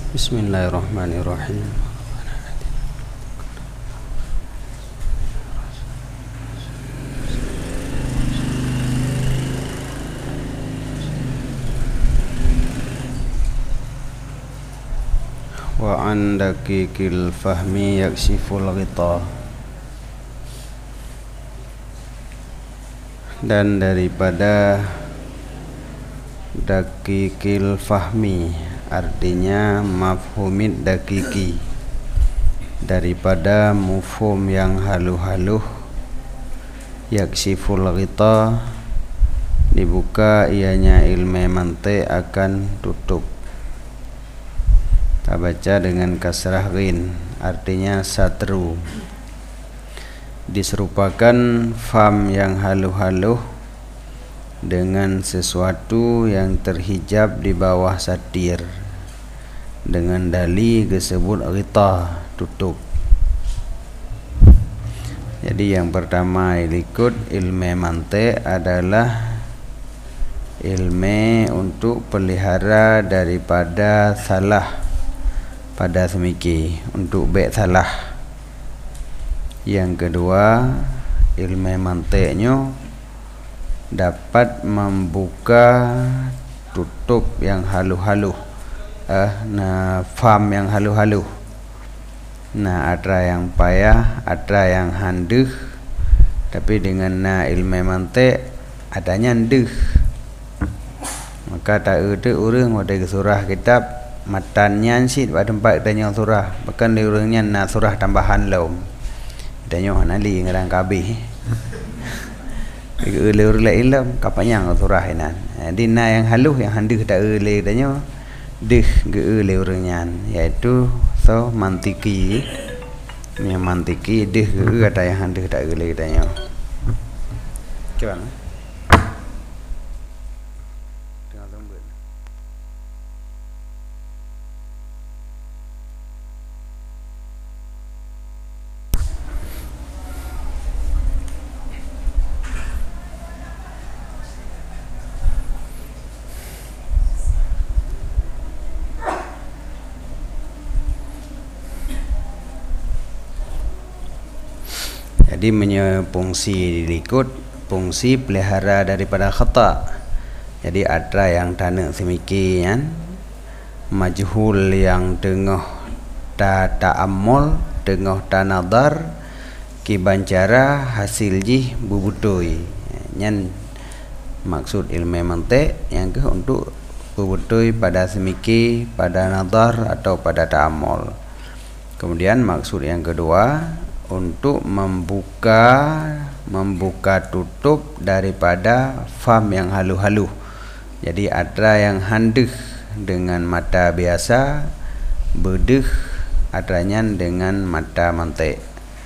Bismillahirrahmanirrahim. Wa an daqiqil fahmi yaksiful ghita. Dan daripada daqiqil fahmi, artinya mafhumid daqiqi, daripada mufhum yang haluh-haluh, yaksiful ghita, dibuka ianya ilmu mantiq akan tutup. Kita baca dengan kasrah ghin, artinya satru. Diserupakan fam yang haluh-haluh dengan sesuatu yang terhijab di bawah satir, dengan dali disebut ghita, tutup. Jadi yang pertama ikut ilmu mantiq adalah ilmu untuk pelihara daripada salah pada semiki, untuk baik salah. Yang kedua, ilmu mantiqnya dapat membuka tutup yang haluh-haluh, faham yang haluh-haluh. Ada yang payah, ada yang handeh, tapi dengan ilmu mantiq adanya ndeh. Maka tak ada orang pada surah kitab matannya sit pada tempat tanya surah, bahkan di orangnya nak surah tambahan laum tanya nali ngarang kabeh le ilm kapanyang surah inan. Jadi yang haluh yang handeh tak le tanya deh ge le orangnya, iaitu so mantiki, yang mantiki deh ge ada yang handeh tak le tanya. Cuba jadi fungsi diikut fungsi pelihara daripada khata. Jadi ada yang tanda semikian majhul yang tengah ta'ammul, tengah tanadar kibancara hasil jih bubutui. Nyan maksud ilmu mantiq yang ke untuk bubutui pada semiki, pada nadar atau pada ta'ammul. Kemudian maksud yang kedua untuk membuka tutup daripada fam yang haluh-haluh. Jadi ada yang handeh dengan mata biasa, bedeh adanya dengan mata mantiq.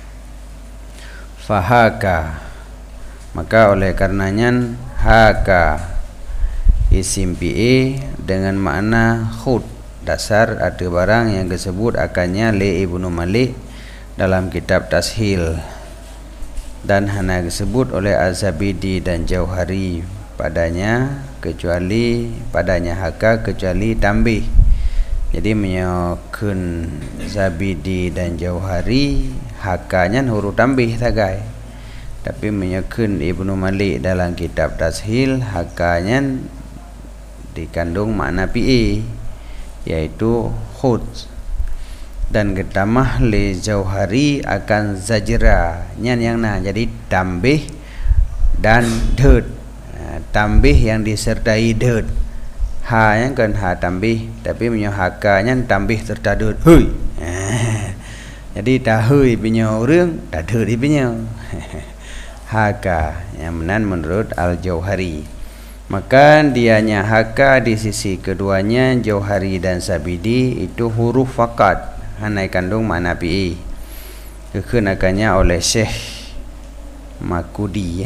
Fahaka, maka oleh karenanya haka isim fi'il dengan makna khud. Dasar ada barang yang disebut akannya li Ibnu Malik dalam kitab Tashil, dan hanya disebut oleh Az-Zabidi dan Jauhari padanya, kecuali padanya haka kecuali tambih. Jadi menyokun Zabidi dan Jauhari hakanya huruf tambih tagai, tapi menyokun Ibnu Malik dalam kitab Tashil hakanya dikandung makna fi'il, yaitu khud. Dan ketamah li Jauhari akan zajra nyan yang jadi tambih dan dud. Tambih yang disertai dud. Ha yang kan ha tambih, tapi punya hakanya tambih serta dud. Hui. Jadi dah hui punya orang, dah dud punya. Haka yang menan menurut Al-Jauhari. Maka dianya haka di sisi keduanya Jauhari dan Sabidi itu huruf fakat, hanai kandung makna fi'il. Kekenakannya oleh Syekh Makudi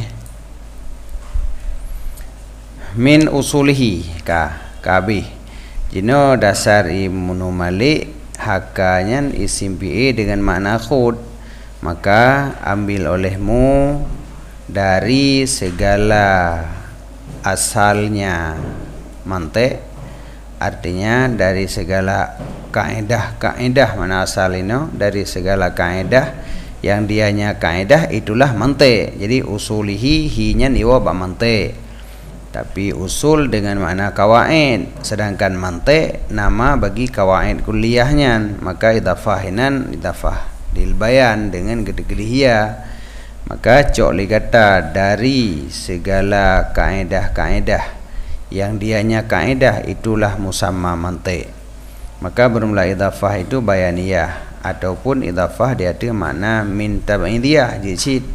min usulihi kabih. Jino dasar Ibnu Malik hakanya isim fi'il dengan makna khud, maka ambil olehmu dari segala asalnya mantiq, artinya dari segala kaedah mana asal ini dari segala kaedah yang dianya kaedah itulah mantik. Jadi usulihi hinya niwa ba mantik. Tapi usul dengan makna kawaid, sedangkan mantik nama bagi kawaid kuliahnya. Maka idhafahinan idhafah lil bayan dengan gede-gedehia. Maka cok li kata dari segala kaedah-kaedah yang dianya kaedah itulah musamma mantik. Maka bermula idhafah itu bayaniyah ataupun idhafah dia ada makna min tab'idiyah jisid,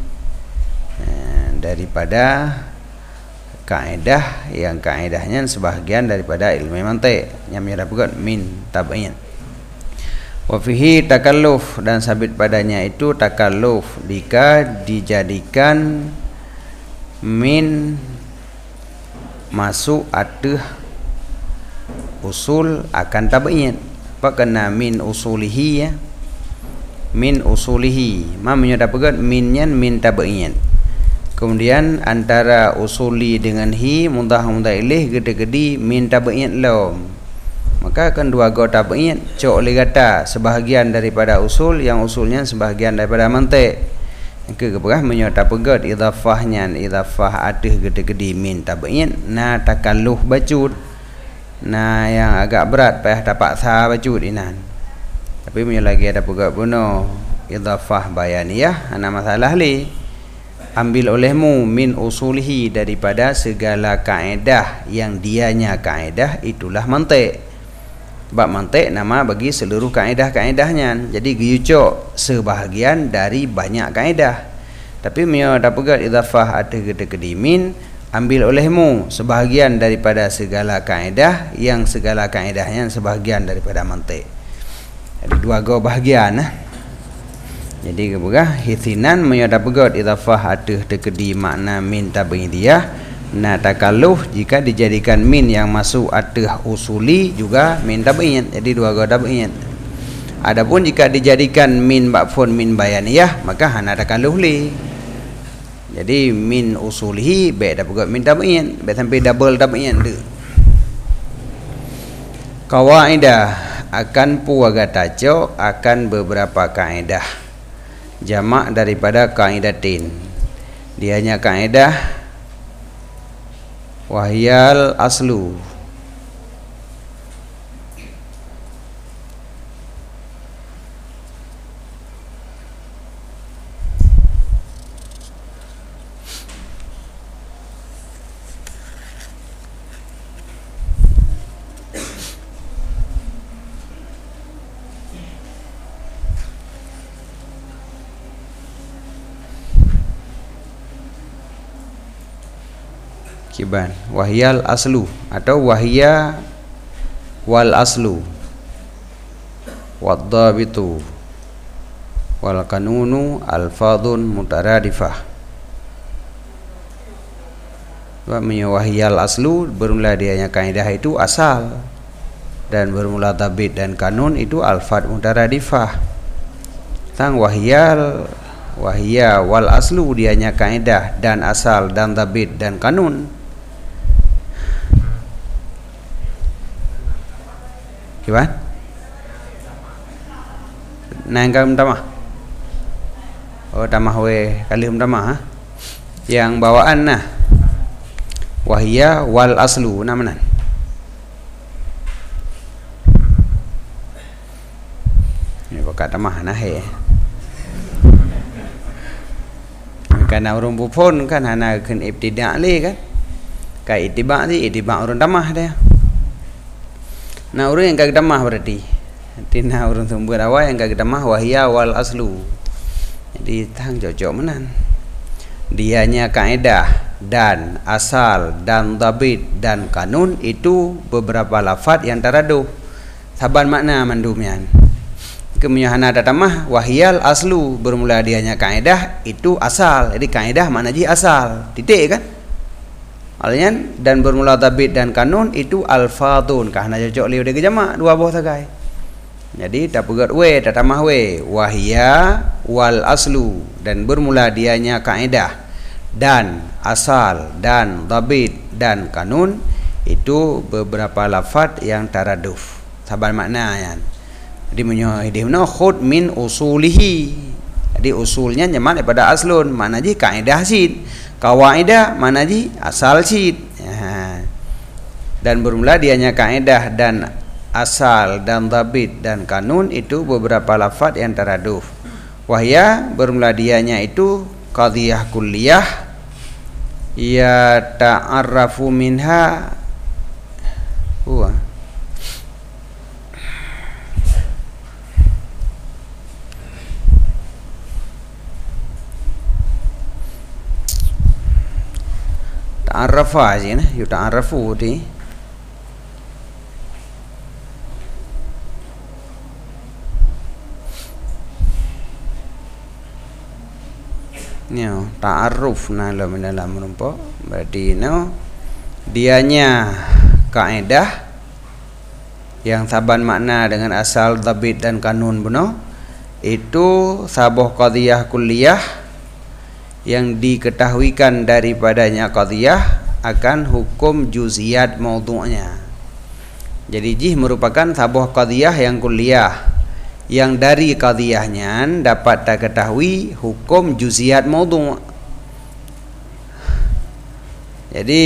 daripada kaedah yang kaedahnya sebahagian daripada ilmu mantik yang menyebabkan min tab'id. Wa fihi takalluf, dan sabit padanya itu takalluf jika dijadikan min masuk atau usul akan tab'id. Apa kena min usulihi ya? Min usulihi ma menyebabkan minnya min tab'id. Kemudian antara usuli dengan hi mudah ilaih gede-gede min tab'id lam. Maka akan dua go tab'id cok li kata sebahagian daripada usul yang usulnya sebahagian daripada mantik. Yang keberah menyebabkan idhafahnya idhafah atih gede-gede min tab'id na takalluf bacut. Nah yang agak berat payah dapat sah bacut inan. Tapi punya lagi ada pegat puno idhafah bayaniyah ana masalah li. Ambil olehmu min usulihi daripada segala kaedah yang dianya kaedah itulah mantik. Bab mantik nama bagi seluruh kaedah-kaedahnya. Jadi giyucok sebahagian dari banyak kaedah. Tapi punya ada pegat idhafah ada gede-gede min ambil olehmu sebahagian daripada segala kaedah yang segala kaedahnya sebahagian daripada mantik. Jadi dua go bahagian Jadi keberah hithinan menyadap pegat idhafah ada tekedi makna min tab'idiyah. Nah takalluf jika dijadikan min yang masuk atah usuli juga min tab'id. Jadi dua go tab'id. Adapun jika dijadikan min ba'fun min bayaniyah maka hana takalluf li. Jadi min usulihi baik dah pegat min tab'id, baik sampai double tab'id tu. Kawaidah akan puaga tajuk akan beberapa kaedah. Jamak daripada kaidatin. Dianya kaedah wahyal aslu. Kiban wahyal aslu atau wahya wal aslu wadhabitu wal kanunu alfadun mutaradifah. Wahyal aslu bermula dianya kaidah itu asal, dan bermula dhabit dan kanun itu alfad mutaradifah. Tang wahya wal aslu dianya kaidah dan asal dan dhabit dan kanun. Gimana? Nangkam tamah. Oh tamah we kalim tamah ha? Yang bawaan nah. Wahya wal aslu namanan. Ini kok tamah nah he. Karena orang pun kan hana kan ibtidak le kan. Kai itibak ni itibak orang tamah dia. Nah orang yang kagak tamah berarti. Tina orang sumber awal yang kagak tamah wahya wal aslu. Jadi tang cocok menan. Dianya kaedah dan asal dan dhabit dan kanun itu beberapa lafaz yang taraduh. Saban makna mandumnya. Kemudian ada tamah wahyal aslu bermula dianya kaedah itu asal. Jadi kaedah makna ji asal. Titik kan? Alnya dan bermula dhabit dan kanun itu alfadun karena cocok liu dia jamak dua buah tagai. Jadi tak pegat we tak tamah we wahya wal aslu dan bermula dianya kaedah dan asal dan dhabit dan kanun itu beberapa lafaz yang taraduf. Saban makna kan. Jadi menyohidihna khud min usulihi. Jadi usulnya nyaman daripada aslun, mana ji kaidah sid. Kawaidah mana ji asal sid. Dan bermula dianya kaidah dan asal dan dhabit dan kanun itu beberapa lafaz yang taraduf. Wahya bermula dianya itu qadhiyah kulliyah ya ta'arrafu minha huwa ta'arrafa aja nah yuta'arrafu di nyo ta'arruf na dalam menumpo berarti no dianya kaidah yang saban makna dengan asal dhabit dan kanun beno itu sabuh qadhiyah kulliyah yang diketahuikan daripadanya qadhiyah akan hukum juz'iyat maudhu'nya. Jadi jih merupakan sabuh qadhiyah yang kulliyah yang dari qadhiyahnya dapat diketahui hukum juz'iyat maudhu'. Jadi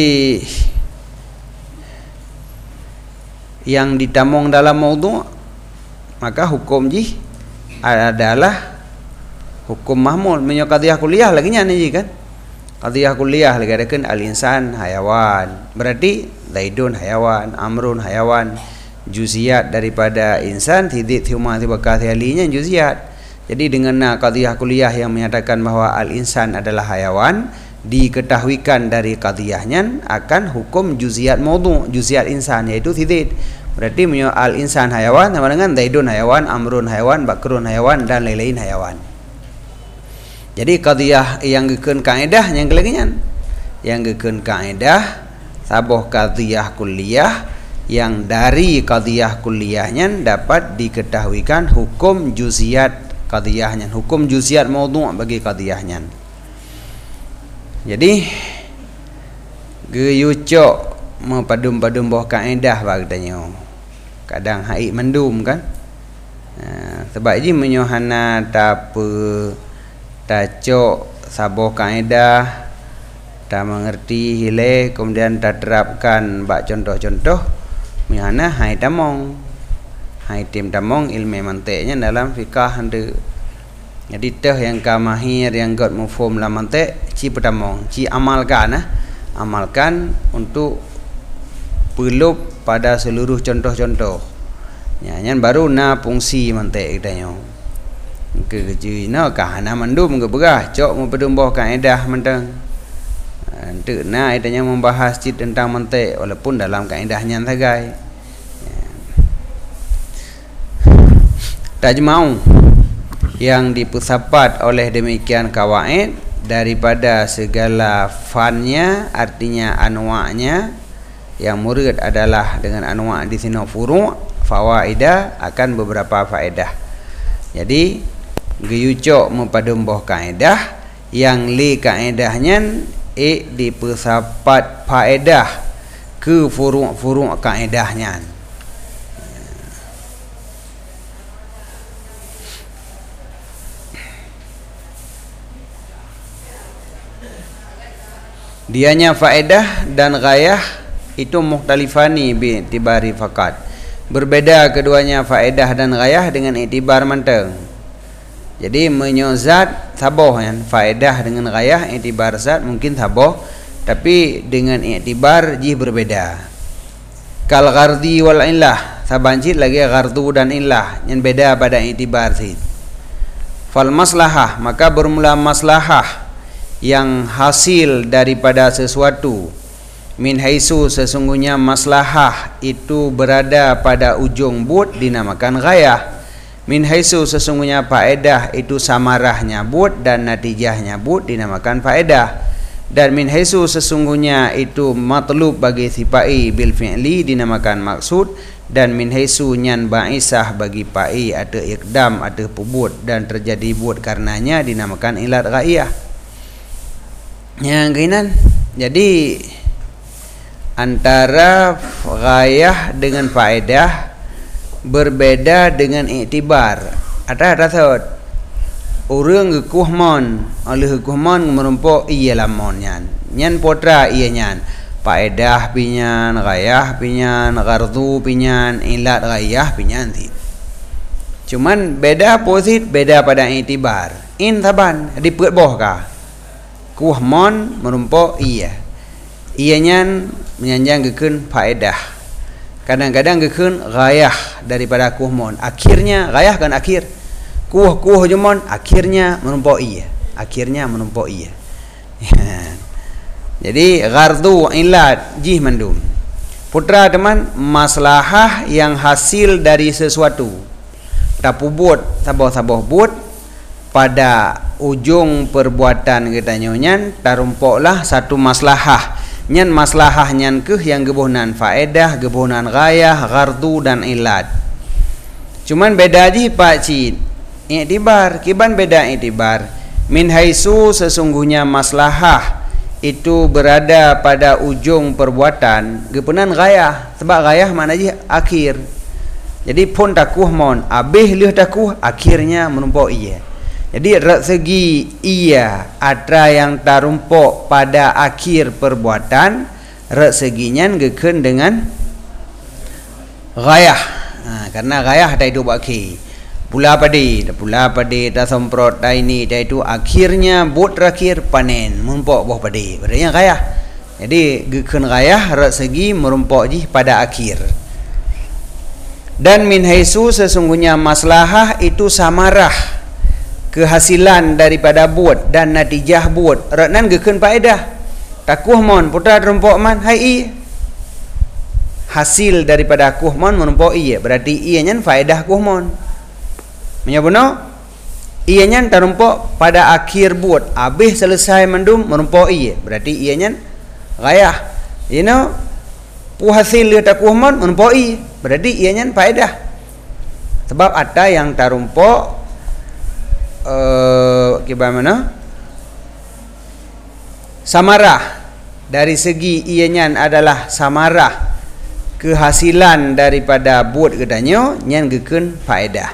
yang ditamong dalam maudhu' maka hukum jih adalah hukum mahmul. Menyo qadhiyah kulliyah lagi nya ni kan. Qadhiyah kulliyah lagi ada kan al-insan hayawan. Berarti zaidun hayawan, amrun hayawan. Juz'iyat daripada insan tidik huma tibakat halinya juz'iyat. Jadi dengan qadhiyah kulliyah yang menyatakan bahawa al-insan adalah hayawan diketahuikan dari qadhiyahnya akan hukum juz'iyat maudhu', juz'iyat insan yaitu tidik. Berarti menyo al-insan hayawan sama dengan zaidun hayawan, amrun hayawan, bakrun hayawan dan lain-lain hayawan. Jadi qadhiyah yang gekeun kaidah yang kelagian yang gekeun kaidah sabuh qadhiyah kulliyah yang dari qadhiyah kulliyahnya dapat diketahuikan hukum juz'iyat qadhiyahnya, hukum juz'iyat maudhu' bagi qadhiyahnya. Jadi geyucok mempadum-padum bawah kaidah bagdanya. Kadang hai mendum kan. Sebab ini menyohana tape tacok sabuh kaidah tak mengerti hile kemudian tak terapkan bak contoh-contoh mihana hai tamong hai tim tamong ilmu mantiknya dalam fikah hande. Jadi teh yang kamahir yang got mufhum la mantik ci pertamong ci amalkan amalkan untuk peluk pada seluruh contoh-contoh nyan baru na fungsi mantik kitanya ke jina kahana mandum ke berah cok mempedumbah kaedah mentang untuk na itanya membahas cit tentang mantik walaupun dalam kaedahnya sagai tajma'u yang dipusapat oleh demikian kawaid daripada segala fannya artinya anwa'nya yang murid adalah dengan anwa' di sini furu' fawaidah akan beberapa faedah. Jadi geyucok mempadumbuh kaedah yang li kaedahnya dipusapat faedah ke furu' kaedahnya. Dianya faedah dan ghayah itu mukhtalifani bi tibari fakat. Berbeda keduanya faedah dan ghayah dengan iktibar manteng. Jadi menyozat saboh kan faedah dengan ghayah iktibar zat mungkin saboh tapi dengan iktibar jih berbeda. Kal ghardi wal illah sabancit lagi ghardu dan illah yang beda pada iktibar sid. Fal maslahah maka bermula maslahah yang hasil daripada sesuatu min haisu sesungguhnya maslahah itu berada pada ujung but dinamakan ghayah. Min haisu sesungguhnya faedah itu samarahnya but dan natijahnya but dinamakan faedah. Dan min haisu sesungguhnya itu matlub bagi sipai bil fi'li dinamakan maksud. Dan min haisu nyan ba'isah bagi pai atau iqdam atau pubut dan terjadi but karenanya dinamakan ilat ghaiyah. Yang kainan jadi antara ghayah dengan faedah berbeda dengan iktibar. Ada thot orang gekuh mon oleh gekuh mon merumpok iya lamon nyan potra iya nyan faedah pinyan gayah pinyan ghardu pinyan ilat gayah pinyan ti. Cuman beda posit beda pada iktibar. In taban di peut boh ka kuh mon merumpok iya nyan menyanjang gekeun faedah. Kadang-kadang gekeun gayah daripada kuh mon. Akhirnya gayah kan akhir. Kuh jemon akhirnya menumpuk iya. Akhirnya menumpuk iya. Jadi ghardu ilat jih mandum. Putra teman maslahah yang hasil dari sesuatu. Tapu buat saboh buat pada ujung perbuatan kita nyonya tarumpoklah satu maslahah. Nyan maslahah nyan yang gebuhnan faedah, gebuhnan gayah, ghardu dan ilat. Cuman beda ji Pak Cid. Iktibar, kiban beda iktibar. Min haisu sesungguhnya maslahah itu berada pada ujung perbuatan, gepunan gayah. Sebab gayah mana ji akhir. Jadi pun takuh mon, abih lih takuh akhirnya menumpuk iya. Jadi segi iya atra yang tarumpok pada akhir perbuatan, seginya gekeun dengan gayah. Karena gayah dah itu akhir. Pula padi dah semprot dah ini dah itu akhirnya buat terakhir panen merumpok buah padi. Berarti gayah. Jadi gekeun gayah segi merumpok ji pada akhir. Dan min haisu sesungguhnya maslahah itu samarah. Kehasilan daripada buat dan natijah buat raknan gekeun faedah takuh mon putra rumpok man hai hasil daripada kuh mon menumpuk iya berarti iya nyan faedah kuh mon menyabono iya nyan tarumpuk pada akhir buat habis selesai mendum menumpuk iya berarti iya nyan gayah pu hasil dia takuh mon menumpuk iya berarti iya nyan faedah sebab ada yang tarumpuk bagaimana samarah dari segi ianya adalah samarah kehasilan daripada buat kedanyo nyan gekeun faedah.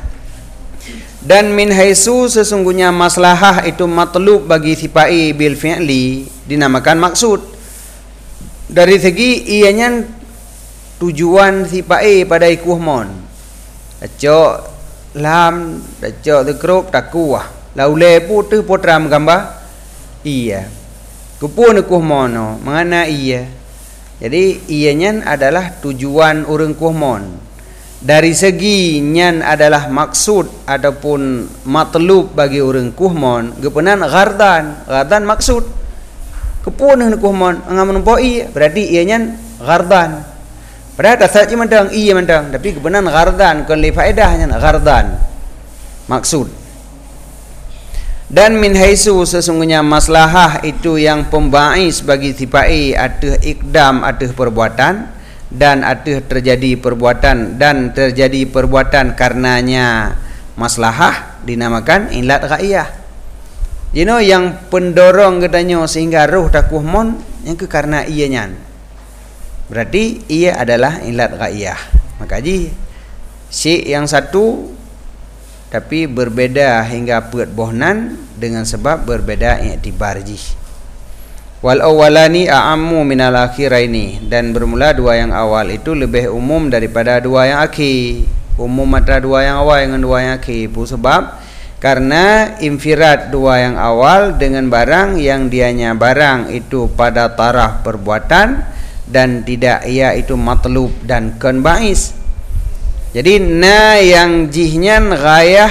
Dan min haisu sesungguhnya maslahah itu matlub bagi sipai bil fi'li dinamakan maksud. Dari segi ianya tujuan sipai pada ikuh mon. Acok lam dacok tekruk takuah laule putih potram gambar iya kupun kuh mono mengana iya jadi ianya adalah tujuan urang kuh mon dari segi nyan adalah maksud ataupun matlub bagi urang kuh mon gepenan ghardan maksud kupun kuh mon ngam numpuk iya berarti ianya ghardan. Padahal tasawuf mentang iya mentang tapi kebenaran ghardan kon li faedahnya ghardan maksud. Dan min haisu sesungguhnya maslahah itu yang pembais bagi sipai atuh ikdam atuh perbuatan dan atuh terjadi perbuatan karenanya maslahah dinamakan ilat ghaiyah. Yang pendorong katanya sehingga ruh takuh mon yang ke karena ianya. Berarti ia adalah ilat ghaiyah. Maka ji si yang satu tapi berbeda hingga peut bohnan dengan sebab berbeda iktibar ji. Wal awwalani a'ammu minal akhiraini dan bermula dua yang awal itu lebih umum daripada dua yang akhir. Umum antara dua yang awal dengan dua yang akhir. Sebab karena infirad dua yang awal dengan barang yang dianya barang itu pada taraf perbuatan dan tidak ia itu matlub dan konbais. Jadi yang jihnya gayah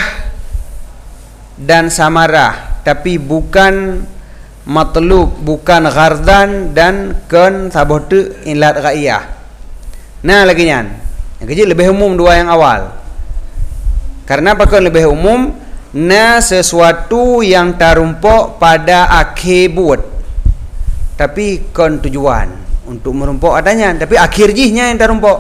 dan samarah tapi bukan matlub, bukan ghardan dan kon sabotu ilat ghaiyah. Lagi yang kecil lebih umum dua yang awal. Karena pakon lebih umum sesuatu yang tarumpok pada akhir buat tapi kon tujuan untuk merumpok adanya tapi akhir jihnya yang tarumpok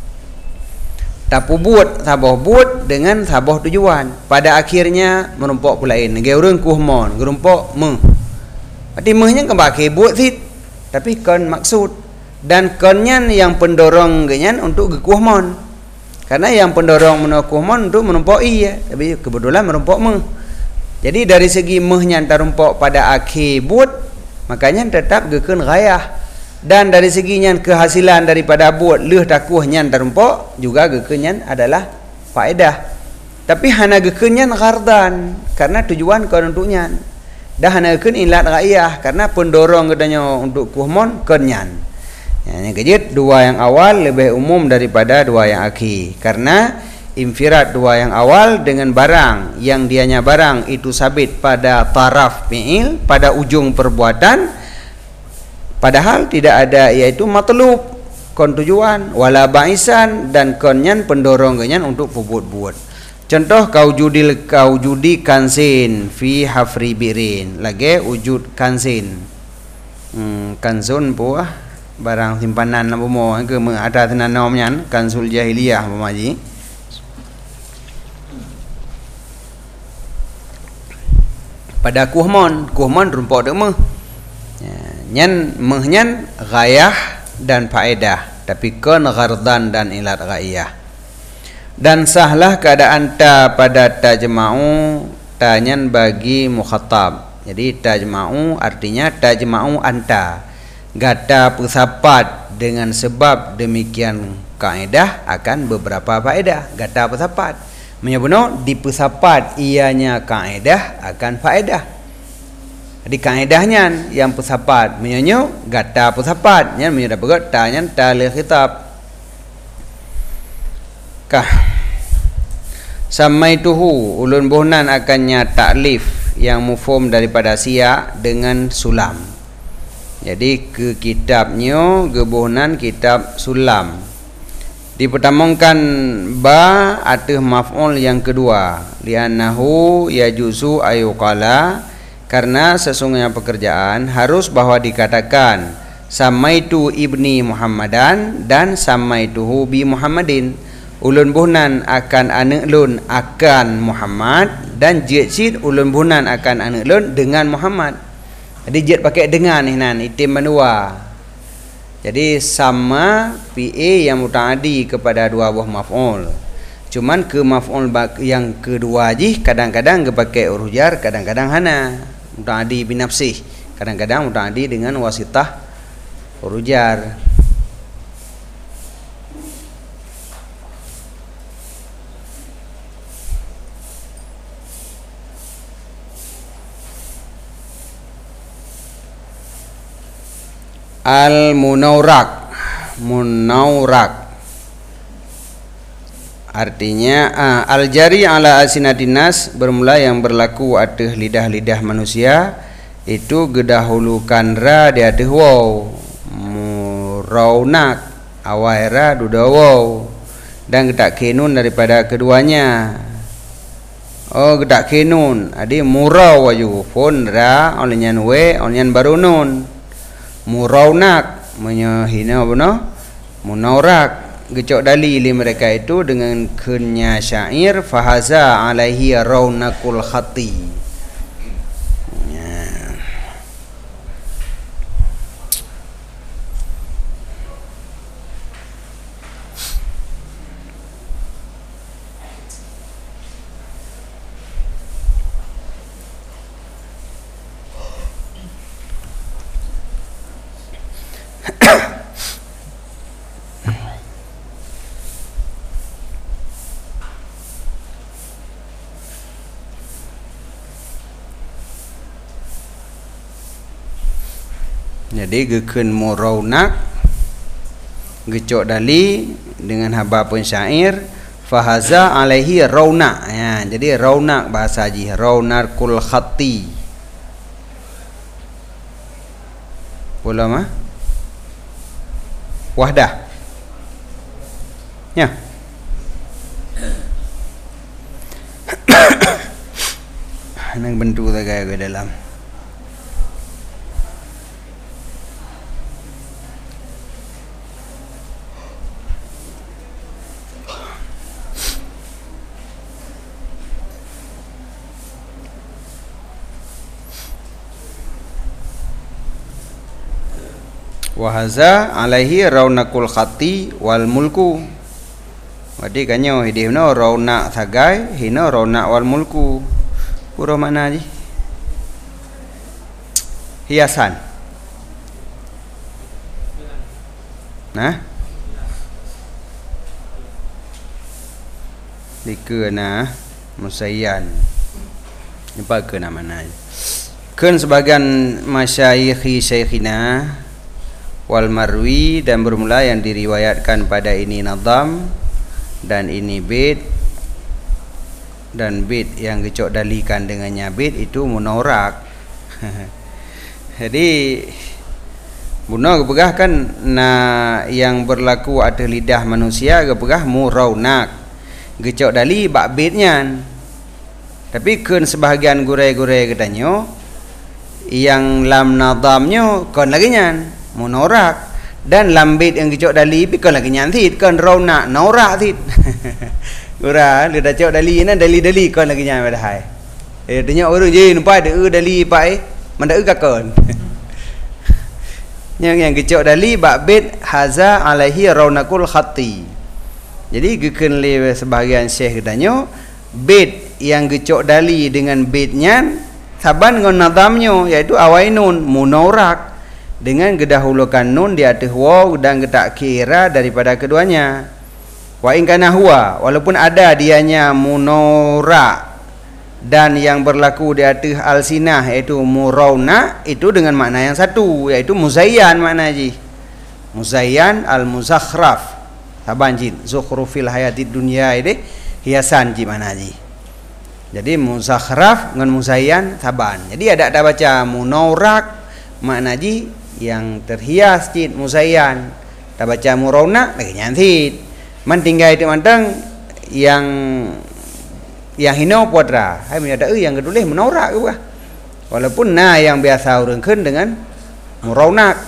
tapu buat saboh buat dengan saboh tujuan pada akhirnya merumpok pulain ngai urang kuh mon gerumpok berarti mehnya ke akhir buat sit tapi kon maksud dan konnya yang pendorong genyan untuk gekuh mon Karena yang pendorong menukuhmon itu menumpuk ya, tapi kebetulan menumpuk meh. Jadi dari segi mehnya tarumpuk pada akhir but, makanya tetap gekeun ghayah. Dan dari seginya kehasilan daripada but leuh takuhnya tarumpuk juga gekeunnya adalah faedah. Tapi hana gekeunnya ghardan karena tujuan konuntuknya. Dah hana gekeun ilat ghaiyah karena pendorong gedanya untuk kuhmon kenyan. Yang kejut dua yang awal lebih umum daripada dua yang akhir karena infirat dua yang awal dengan barang yang dianya barang itu sabit pada taraf fi'il, pada ujung perbuatan, padahal tidak ada yaitu matlub kon tujuan wala ba'isan dan konyan pendorong genyan untuk buat. Contoh kau judi kansin fi hafri birin lagi wujud kansin kansun puah barang simpanan apa mo ke ada tenan namanya kansul jahiliyah pemaji pada kuhmon rumpuk dak meh nyan mehnya ghayah dan faedah tapi kon ghardan dan ilat ghaiyah dan sahlah keadaan ta pada tajma'u tanyan bagi mukhatab. Jadi tajma'u artinya tajma'u anta gata pesapat dengan sebab demikian kaedah akan beberapa faedah. Gata pesapat menyebutno dipesapat ianya kaedah akan faedah. Jadi kaedahnya yang pesapat menyonyo gata pesapat nya menyada begot tanya tali khitab kah samaituhu ulun bohnan akannya taklif yang mufhum daripada siya dengan sulam. Jadi ke kitabnya gebohnan kitab sulam dipertamongkan ba atau maf'ul yang kedua li'annahu yajuzu ayuqala karena sesungguhnya pekerjaan harus bahwa dikatakan samaitu ibni Muhammadan dan samaituhu bi Muhammadin ulun buhnan akan anak lun akan Muhammad dan jid ulun buhnan akan anak lun dengan Muhammad. Jadi jid pakai dengan ni nan itim manua. Jadi sama PA yang mutaaddi kepada dua buah maf'ul. Cuman ke maf'ul yang kedua ji kadang-kadang ke pakai huruf jar, kadang-kadang hana mutaaddi bi nafsih, kadang-kadang mutaaddi dengan wasitah huruf jar. Al-munawrak artinya al-jari ala asinatinas bermula yang berlaku atas lidah-lidah manusia itu gedahulukan ra di atas waw muraunak awaira duda waw dan gedak kinun daripada keduanya gedak kinun adi murau waju pun ra olehnya we olehnya baru nun muraunak menyahina benar munaurak gecok dalili mereka itu dengan kenya syair fahaza alaihi raunakul khati jadi gekeun muraunak gecok dali dengan haba pun syair fahaza alaihi rauna ya, jadi raunak bahasa haji raunakul khati pula mah wahdah ya nang bentuk tagay ke dalam wahaza alaihi raunakul khati wal mulku Berarti kanyo hidihno rauna sagai, hino rauna wal mulku. Pura mana je? Hiasan. Nah. Dikena musayyan. Apa ke nama mana? Kun sebagian masyayikhi syekhina wal marwi, dan bermula yang diriwayatkan pada ini nazam dan ini bait, dan bait yang gecok dalikan dengannya bait itu munorak. Jadi Buno kepegah kan yang berlaku atas lidah manusia kepegah muraunak gecok dali bak baitnya. Tapi kun sebahagian gurai-gurai katanya yang lam nadamnya kon lagi nyan munorak, dan lam bait yang gecok dali pi kon lagi nyan thit kon raunak norak thit. Gura dia dah cok dali na dali kon lagi nyan padahai. Tanya orang je nampai de dali pai manda kakon. Yang gecok dali bak bait haza alaihi raunakul khatti. Jadi gekeun le sebahagian syekh katanya bait yang gecok dali dengan baitnya saban dengan nazamnya, iaitu awainun munorak dengan gedahulukan nun di atas waw dan getak kira daripada keduanya. Wa in kana huwa, walaupun ada dianya munorak dan yang berlaku di atas alsinah iaitu murauna, itu dengan makna yang satu, iaitu muzayyan makna ji. Muzayyan al-muzakhraf. Saban ji zukhrufil hayatid dunya ini hiasan ji makna ji. Jadi muzakhraf dengan muzayyan saban. Jadi ada baca munorak makna ji yang terhias cit muzayyan. Tak baca murauna lagi nyantit. Man tinggal itu mantang yang hino putra. Hai ada yang kedulih munorak ke bah. Walaupun yang biasa orang keun dengan muraunak.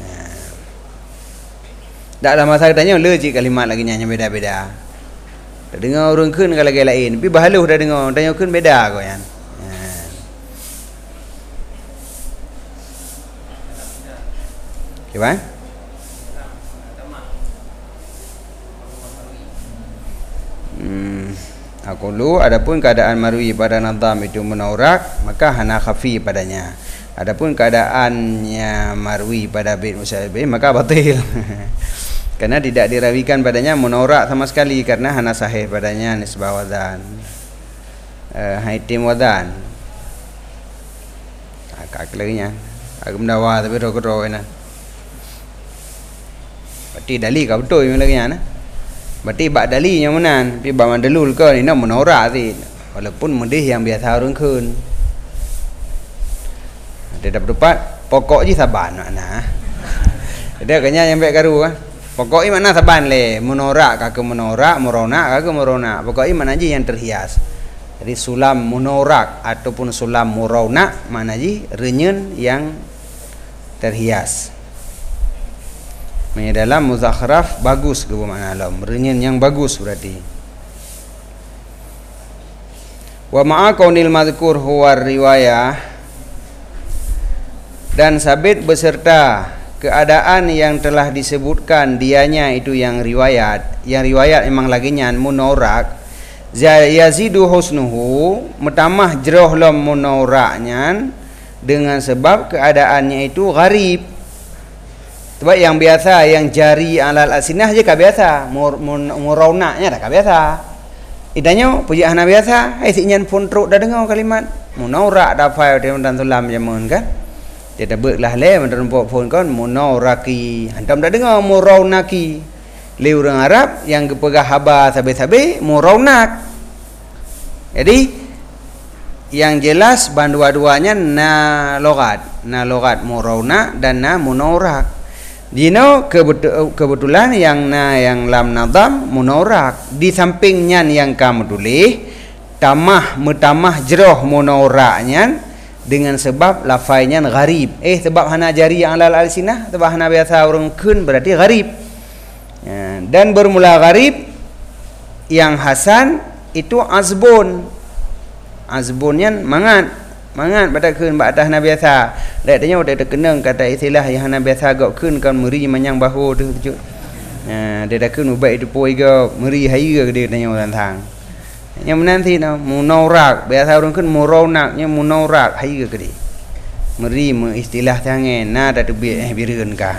Dalam masa katanya le cik kalimat lagi nyanyi beda-beda. Dah dengar orang keun kalau lagi lain, tapi bahaluh dah dengar tanya keun beda kau yan. Gimana? Aku lu adapun keadaan marwi pada nazam itu munorak, maka hana khafi padanya. Adapun keadaannya marwi pada bait musyabih maka batil. Karena tidak dirawikan padanya munorak sama sekali, karena hana sahih padanya nisbah wazan. Haitim wazan. Agak lagi nya. Agak mendawa tapi ro ena. Berarti dali ka betul yang lagi nya. Berarti bak dali yang menan, tapi bak mandalul ke ni nak munorak ti. Walaupun mendih yang biasa orang keun. Dia dapat pokok je saban makna. Dia kanya yang baik karu ah. Pokok makna saban le, munorak ka ke munorak, murona ka ke murona. Pokok makna je yang terhias. Jadi sulam munorak ataupun sulam murona makna je renyun yang terhias. Dalam muzakhraf bagus ke makna alam, renyun yang bagus berarti. Wa ma'a kaunil madhkur huwa riwayah, dan sabit beserta keadaan yang telah disebutkan dianya itu yang riwayat memang lagi nyan munorak, yazidu husnuhu, mutamah jeroh lam munoraknya dengan sebab keadaannya itu gharib. Sebab yang biasa yang jari alal asinah je ka biasa, muraunaknya dah ka biasa. Idanya puji hana biasa, siknyan pun teruk dah dengar kalimat munorak dah file dia dan tulam jamun kan. Dia dah berlah le mendan pun kan munoraki. Hantam dah dengar muraunaki. Le orang Arab yang kepegah haba sabe-sabe muraunak. Jadi yang jelas bandua-duanya na logat murauna dan na munorak. Dino kebetulan yang lam nazam munorak, di sampingnya yang kamu tulis mutamah jeroh munoraknya dengan sebab lafainya gharib. Sebab hana jari yang alal alsinah, sebab hana biasa orang keun berarti gharib. Dan bermula gharib yang hasan itu azbun. Azbunnya mangat pada keun bak atas hana biasa. Dak tanya dak terkenang kata istilah yang hana biasa gak keun kan meri manyang bahu tu. Dia dah kena ubat itu pun juga meri hari ke dia tanya orang thang. Yang menanti no munorak biasa orang kan muronaknya munorak hari ke dia. Meri istilah tangan na dah tebik bireun ka.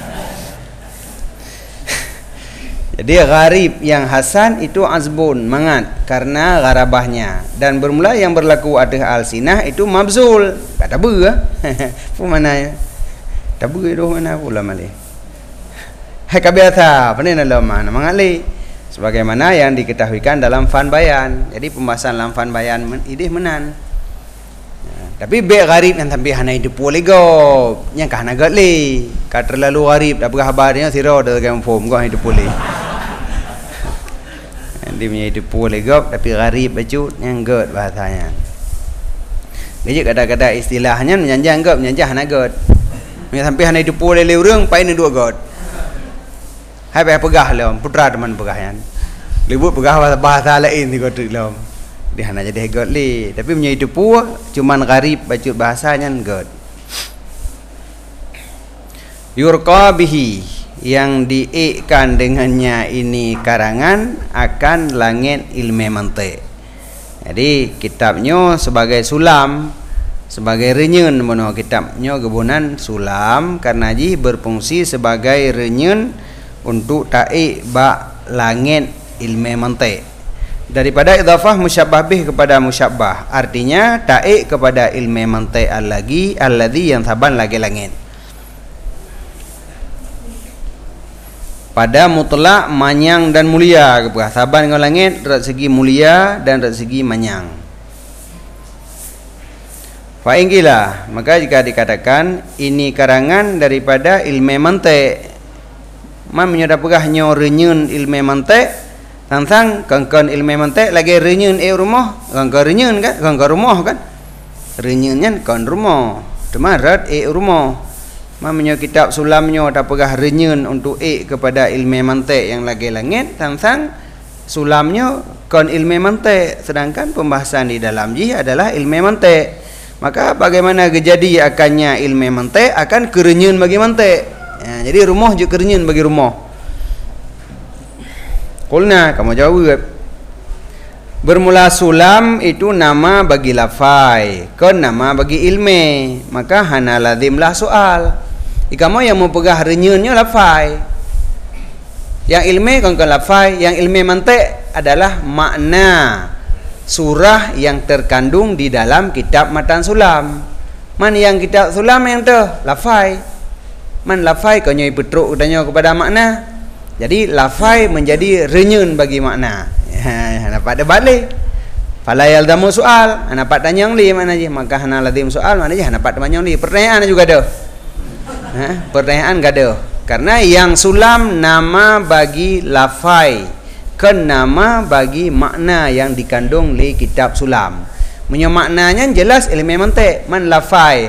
Jadi gharib yang hasan itu azbun mangat karena gharabahnya, dan bermula yang berlaku ada alsinah itu mabzul kata ber apa mana ya tabu itu mana pula malih hakabiata panen dalam mana mengali sebagaimana yang diketahuikan dalam fan bayan. Jadi pembahasan dalam fan bayan idih menan tapi be gharib yang sampai hana hidup boleh go yang kahana gatli ka terlalu gharib dah berhabarnya siro dah game form go hidup boleh dia punya hidup boleh go tapi gharib bacut yang gat bahasanya. Dia kata-kata istilahnya menyanjang go menyanjah hana gat sampai hana hidup boleh le urang pai ni dua gat hai pegah lom putra teman pegah yan libut pegah bahasa lain di got lom dia hanya jadi gat li tapi punya hidup cuman gharib bacut bahasanya gat. Yurqa bihi yang diikkan dengannya ini karangan akan langit ilmu mantik. Jadi kitabnya sebagai sulam, sebagai renyun mono kitabnya gebunan sulam karena ji berfungsi sebagai renyun untuk taik ba langit ilmu mantik. Daripada idhafah musyabbah bih kepada musyabbah, artinya taik kepada ilmu mantik alladhi yang saban lagi langit. Pada mutlak manyang dan mulia saban dengan langit dari segi mulia dan dari segi manyang. Fa ingkilah maka jika dikatakan ini karangan daripada ilmu mantik man menyudah pegahnya renyun ilmu mantik tantang kangkan ilmu mantik lagi renyun rumah kangkan renyun kan kangkan rumah kan renyunnya kan rumah temarat rumah. Mamanya kitab sulamnya dah pegah renyun untuk kepada ilmu mantik yang lagi langit tentang sulamnya kon ilmu mantik sedangkan pembahasan di dalam ji adalah ilmu mantik. Maka bagaimana kejadi akannya ilmu mantik akan kerenyun bagi mantik. Jadi rumah juga kerenyun bagi rumah. Qulna kamu jawab. Bermula sulam itu nama bagi lafai, kon nama bagi ilmu. Maka hana lazimlah soal. Kamu yang mempegah renyunnya lafai, yang ilmu kan lafai, yang ilmu mantik adalah makna surah yang terkandung di dalam kitab matan sulam. Man yang kitab sulam yang tu lafai, man lafai kau nyai petruk tanya kepada makna. Jadi lafai menjadi renyun bagi makna. Dapat dia balik. Fala yalzamu soal, dapat tanya yang li mana je, maka hana lazim soal mana je, dapat tanya yang li. Pertanyaan juga ada. Pertanyaan gak ada karena yang sulam nama bagi lafai kan nama bagi makna yang dikandung di kitab sulam. Punya maknanya jelas ilmu mantik man lafai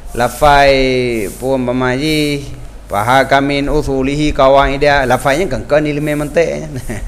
pun pemaji paha kamin usulihi kawaidah lafainya kan ilmu mantik.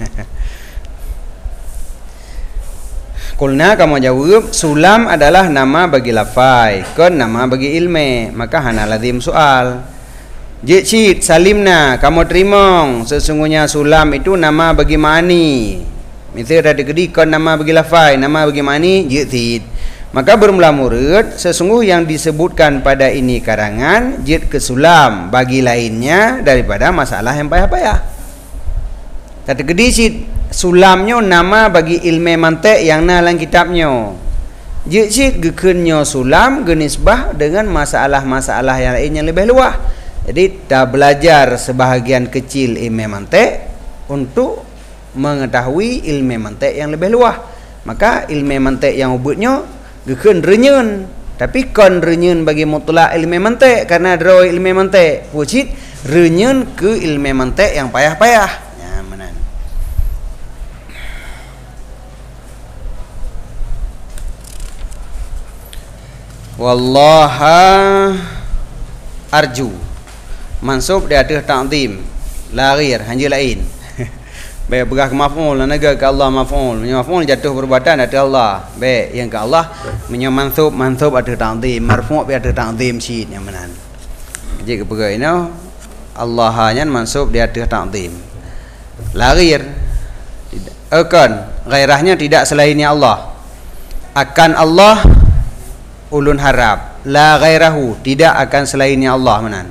Kulna kamu jawab sulam adalah nama bagi lafai kan nama bagi ilmu maka hana lazim soal. Jicit salimna kamu terimong sesungguhnya sulam itu nama bagi mani. Misal ada gedi kan nama bagi lafai nama bagi mani jicit. Maka bermula murid sesungguh yang disebutkan pada ini karangan jid ke sulam bagi lainnya daripada masalah yang payah-payah. Kata gedi cit sulamnya nama bagi ilmu mantik yang dalam kitabnya. Jicit gekennya sulam genisbah dengan masalah-masalah yang lain yang lebih luas. Jadi dah belajar sebahagian kecil ilmu mantik untuk mengetahui ilmu mantik yang lebih luas. Maka ilmu mantik yang ubutnya geken renyun, tapi kon renyun bagi mutlak ilmu mantik karena draw ilmu mantik. Wujud renyun ke ilmu mantik yang payah-payah. Ya menan. Wallaha arju. Mansub dia ada ta'zim. Larir hanya lain. Baik berah ke maf'ul naga ke Allah maf'ul. Maf'ul jatuh perbuatan ada Allah. Baik yang ke Allah mansub ada ta'zim, marfu' ada ta'zim syid yang menan. Jadi ke perkara ini Allah hanya mansub dia ada ta'zim. la ghair, akan ghairahnya tidak selainnya Allah. Akan Allah ulun harap, la ghairahu, tidak akan selainnya Allah menan.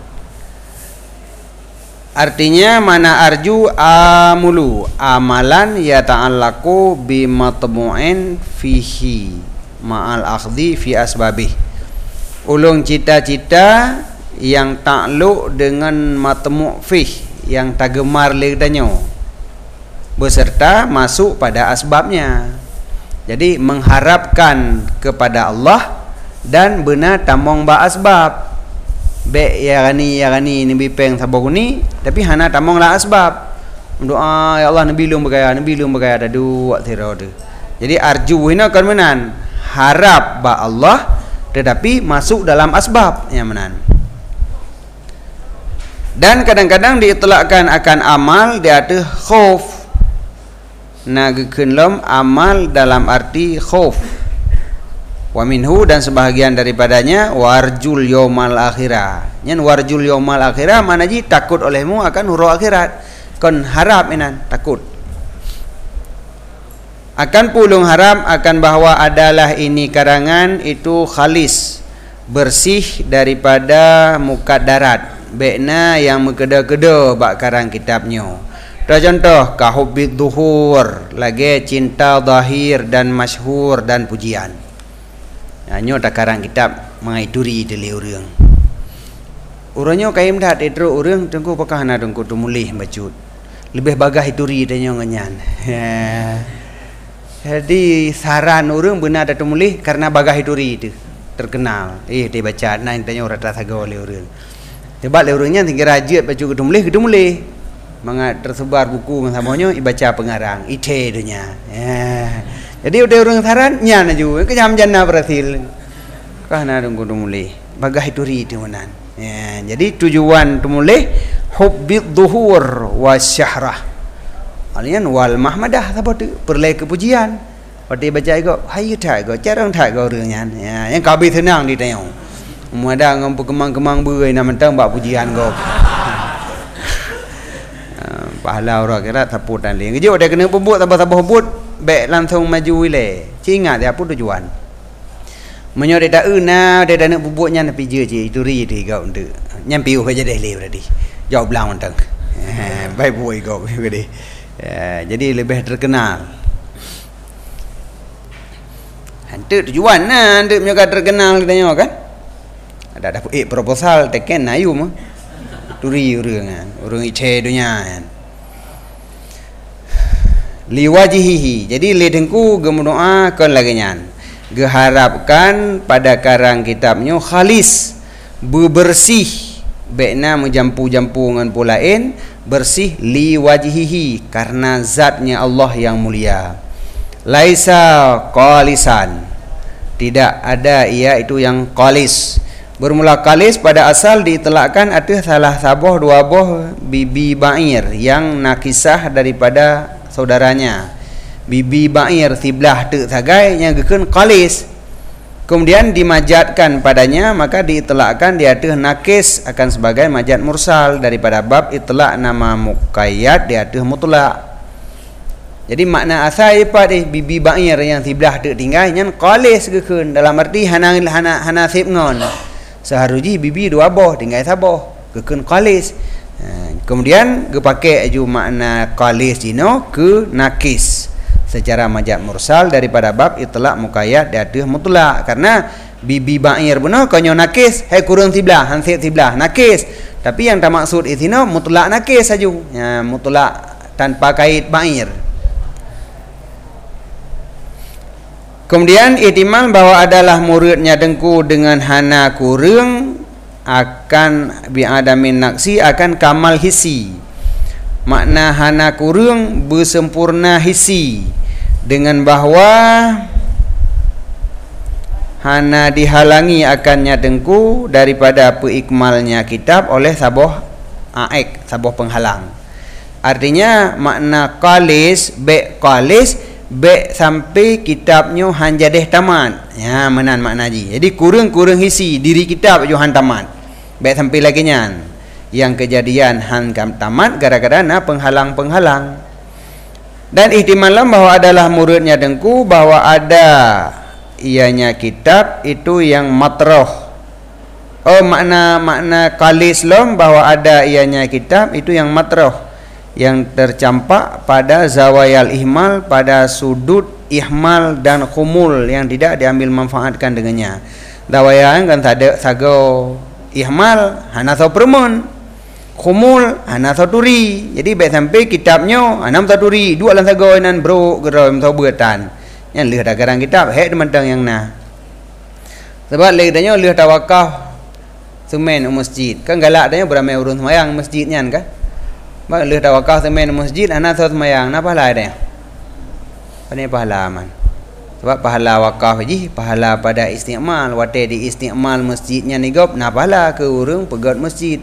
Artinya mana arju amulu, amalan ya ta'allaqu bi matmu'in fihi ma'al akhdhi fi asbabih. Ulung cita-cita yang takluk dengan matmu' fih, yang tagemar ledanyo, beserta masuk pada asbabnya. Jadi mengharapkan kepada Allah dan benar tamong ba asbab. Be ya gani ni bipeng sabau ni, tapi hana tamong la asbab. Doa ya Allah nabi lum bergaya dadu wak tirode. Jadi arju hina kan menan, harap ba Allah tetapi masuk dalam asbab yang menan. Dan kadang-kadang diitlakkan akan amal dia ada khauf. Nagekeun lom amal dalam arti khauf. Wa minhu, dan sebahagian daripadanya warjul yaumal akhirah. Nyen warjul yaumal akhirah mana ji takut olehmu akan huru akhirat. Kon harap inan takut. Akan pulung harap akan bahwa adalah ini karangan itu khalis, bersih daripada mukaddarat. Bekna yang mengkeda-keda bak karang kitabnya. Contoh kahubbid duhur, lagi cinta zahir dan masyhur dan pujian. Nyo tak karang kitab mengaituri dele urang. Urangnya kaim dah tetro urang tengku pakah na tengku tu mulih bacut. Lebih bagah ituri danyo nganyan. Jadi saran urang benar datu mulih karena bagah ituri itu terkenal. Dia baca nain danyo rata saga oleh urang. Sebab le urangnya tinggi rajut baca tu mulih. Mangat tersebar buku masamonyo ibaca pengarang ite dunya. Jadi udah orang saran nyan aju ke jam jannah berasil. Kana dong kudu mulih. Bagah ituri tu menan. Jadi tujuan tu mulih hubbid dhuhur wasyahrah. Alian wal mahmadah apa tu perlai kepujian. Pada baca ego hayu thai go jarang thai go urang nyan. Yang kabi senang di tayong. Muada ngam kemang-kemang beui na mentang bak pujian go. Pahala orang kira taput dan lain. Kejo dia kena pembut tambah-tambah pembut, baik langsung maju wile. Ingat dia apa tujuan. Menyo dia dak euna, dia dak nak pembutnya tapi je itu ri dia kau untuk. Nyampiu aja deh le tadi. Jawab belang mentang. Baik boy kau gede. Jadi lebih terkenal. Hantu tujuan nah, hantu menyo terkenal katanya kan. Ada proposal teken ayu mah. Turi urang ice dunya kan. Liwajihihi, jadi ledengku gemudoa kon lagi nyan, geharapkan pada karang kitabnya khalis, bersih, bekna menjampu-jampu dengan pulain, bersih liwajihihi, karena zatnya Allah yang mulia. Laisa qalisan, tidak ada ia itu yang qalis. Bermula qalis pada asal ditelakkan ada salah saboh dua boh bibi ba'ir yang nakisah daripada saudaranya. Bibi ba'ir siblah tek sagai yang gekun qalis. Kemudian dimajatkan padanya, maka ditelakkan dia tuh nakis akan sebagai majat mursal daripada bab itlak nama muqayyad dia tuh mutlak. Jadi makna asal apa deh bibi ba'ir yang siblah tek tinggal yang qalis gekun dalam arti hana sib ngon. Seharusnya bibi dua boh tinggal saboh gekun qalis. Kemudian gepakai aju makna qalis dino ke nakis secara majat mursal daripada bab itlaq muqayyad dia mutlak, karena bibi ba'ir benar konyo nakis hai kurang tiblah hansib tiblah nakis, tapi yang tak maksud itino mutlak nakis saja, mutlak tanpa kait ba'ir. Kemudian ihtimal bahwa adalah muridnya dengku dengan hana kurang akan biadamin naksi akan kamal hisi. Makna hana kurang bersempurna hisi dengan bahwa hana dihalangi akannya dengku daripada peikmalnya kitab oleh saboh aek, saboh penghalang. Artinya makna qalis be sampai kitabnya hanjadeh tamat. Ya menan makna ji. Jadi kurang-kurang isi diri kitab jo han tamat. Be sampai lagi nyan. yang kejadian han tamat gara-gara penghalang-penghalang. Dan ihtimalan bahwa adalah muridnya dengku, bahwa ada ianya kitab itu yang matroh. Makna kalis lom bahwa ada ianya kitab itu yang matroh, yang tercampak pada zawayal ihmal, pada sudut ihmal dan khumul yang tidak diambil manfaatkan dengannya. Zawayal kan sago ihmal hana tau permun, khumul hana tau turi. Jadi baik sampai kitabnya anam tau turi, dua lan sago nan bro geram tau beatan. Yang lihat dagarang kitab hek mentang yang nah. Sebab lehdanya lihat tawakal semen masjid. Kan galak adanya beramai urun semayang masjidnya kan. Mak lihat tawakal semen masjid anak tau semayang, apa pahala adanya? Ini pahala aman. Sebab pahala wakaf haji, pahala pada istiqmal, wate di istiqmal masjidnya ni gop, nah pahala ke urang pegat masjid.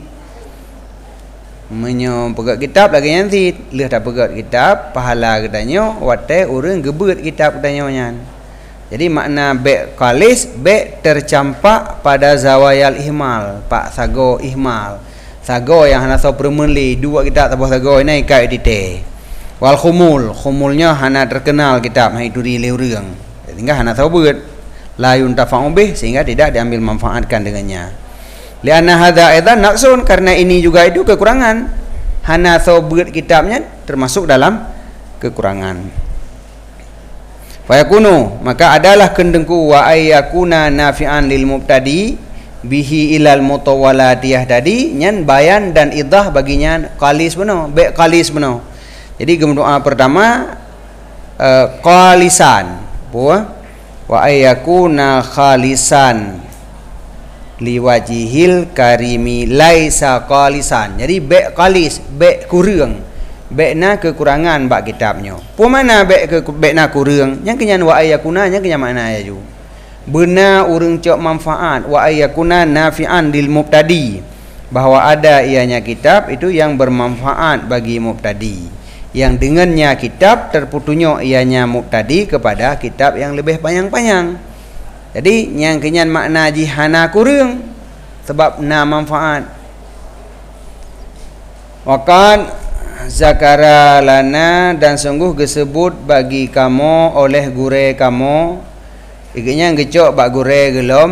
Menyo pegat kitab lagi nanti, lihat tak pegat kitab, pahala katanya wate urang gebet kitab katanya nyan. Jadi makna be kalis, be tercampak pada zawayal ihmal, pak sago ihmal. Sago yang hana so permenli, dua kitab tabah sago ini kai dite. Wal khumulnya hana terkenal kitab itu di leurang. Sehingga hana tahu beut la yuntafa'u bih, sehingga tidak diambil manfaatkan dengannya. Lianna hadza aidan naqsun, karena ini juga itu kekurangan. Hana tahu beut kitabnya termasuk dalam kekurangan. Fayakunu, maka adalah kendengku wa ayyakuna nafi'an lil mubtadi bihi ilal mutawwalatiyah tadi nyan bayan dan idah baginya qalis benar, be qalis benar. Jadi doa pertama qalisan wa ayyakuna khalisan liwajihil karimi laisa qalisan. Jadi be qalis, be kurang, be na kekurangan bak kitabnya. Pu mana be na kurang? Yang kenyan wa ayyakuna nya kenya makna ya ju. Benar urang cok manfaat wa ayyakuna nafi'an lil mubtadi, bahwa ada ianya kitab itu yang bermanfaat bagi mubtadi, yang dengannya kitab terputuhnya ianya mubtadi kepada kitab yang lebih panjang-panjang. Jadi yang kenyan makna jihana kurang sebab na manfaat. Waqad zakara lana, dan sungguh disebut bagi kamu oleh gure kamu. Ikinya ngecok bak gure gelom.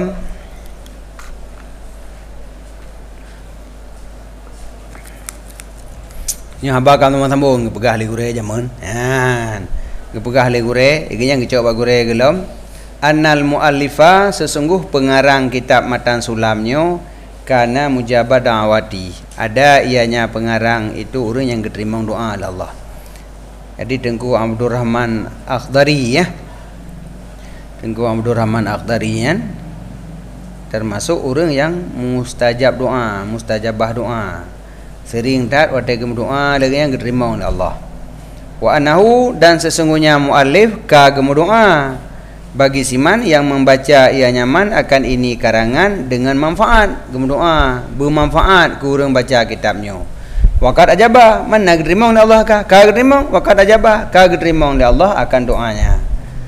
Nya haba kamu sambung ngepegah li gure jaman. Ngepegah li gure, ikinya ngecok bak gure gelom. Annal muallifa, sesungguh pengarang kitab matan sulamnya, kana mujabah da'wati, ada ianya pengarang itu orang yang diterima doa oleh Allah. Jadi Tengku Abdurrahman Akhdari ya, Tengku Abdurrahman Akhdari kan termasuk orang yang mustajab doa, mustajabah doa, sering tak waktu doa lagi yang diterima oleh Allah. Wa anahu, dan sesungguhnya muallif kagem doa bagi siman yang membaca ia nyaman akan ini karangan dengan manfaat, doa bermanfaat ke orang baca kitabnya. Waqad ajaba, mana diterima oleh Allah kah? Kagem diterima, waqad ajaba, kagem diterima oleh Allah akan doanya.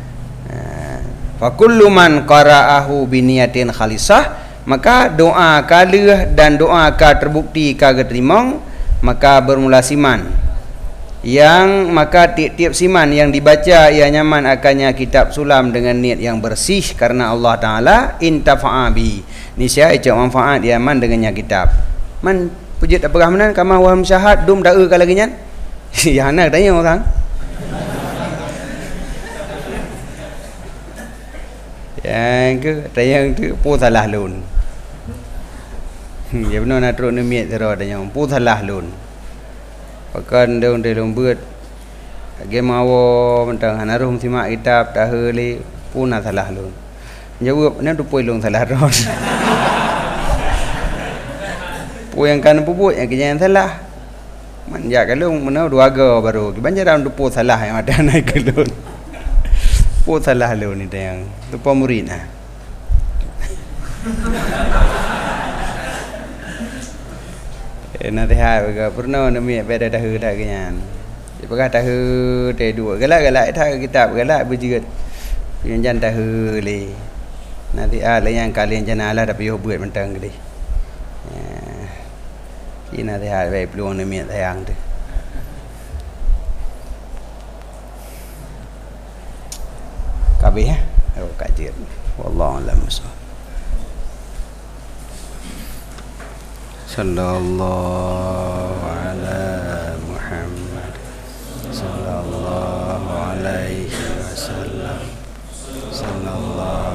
Fa kullu man qara'ahu bi niyatin khalisah, maka doa kalih dan doa ka terbukti kagem diterima, maka bermula siman. Yang maka tiap-tiap siman yang dibaca ia nyaman akannya kitab sulam dengan niat yang bersih karena Allah Ta'ala, intafa'a bi, niscaya icak manfaat ia man dengannya kitab. Man pujit apa rahmanan kama waham syahad dum da'a kalaginyan. Ya anak tanya orang. Yang ke tanya tu pu salah lun. Ya benar nak terus niat terus tanya pu salah lun. Pakan daun dalam buat game awo mentang hanarum simak kitab tahuli puna salah lun. Jawab ni tu pui lun salah ron. Pui yang kan puput yang kenyan salah. Manja kalau mana dua go baru. Banyak dalam tu pui salah yang ada naik ke lun. Pui salah lun ni yang tu pemurid nah. Nanti hai baga pernah nami beda tahu dah kenyan. Baga tahu teh dua galak-galak tahu kitab galak berjerit. Yang tahu le. Nanti le yang kalian jana lah tapi yo buat mentang gede. ina teh hai peluang ni mi tayang tu kabeh kajian wallahu a'lam bissawab sallallahu ala Muhammad sallallahu alaihi wasallam sallallahu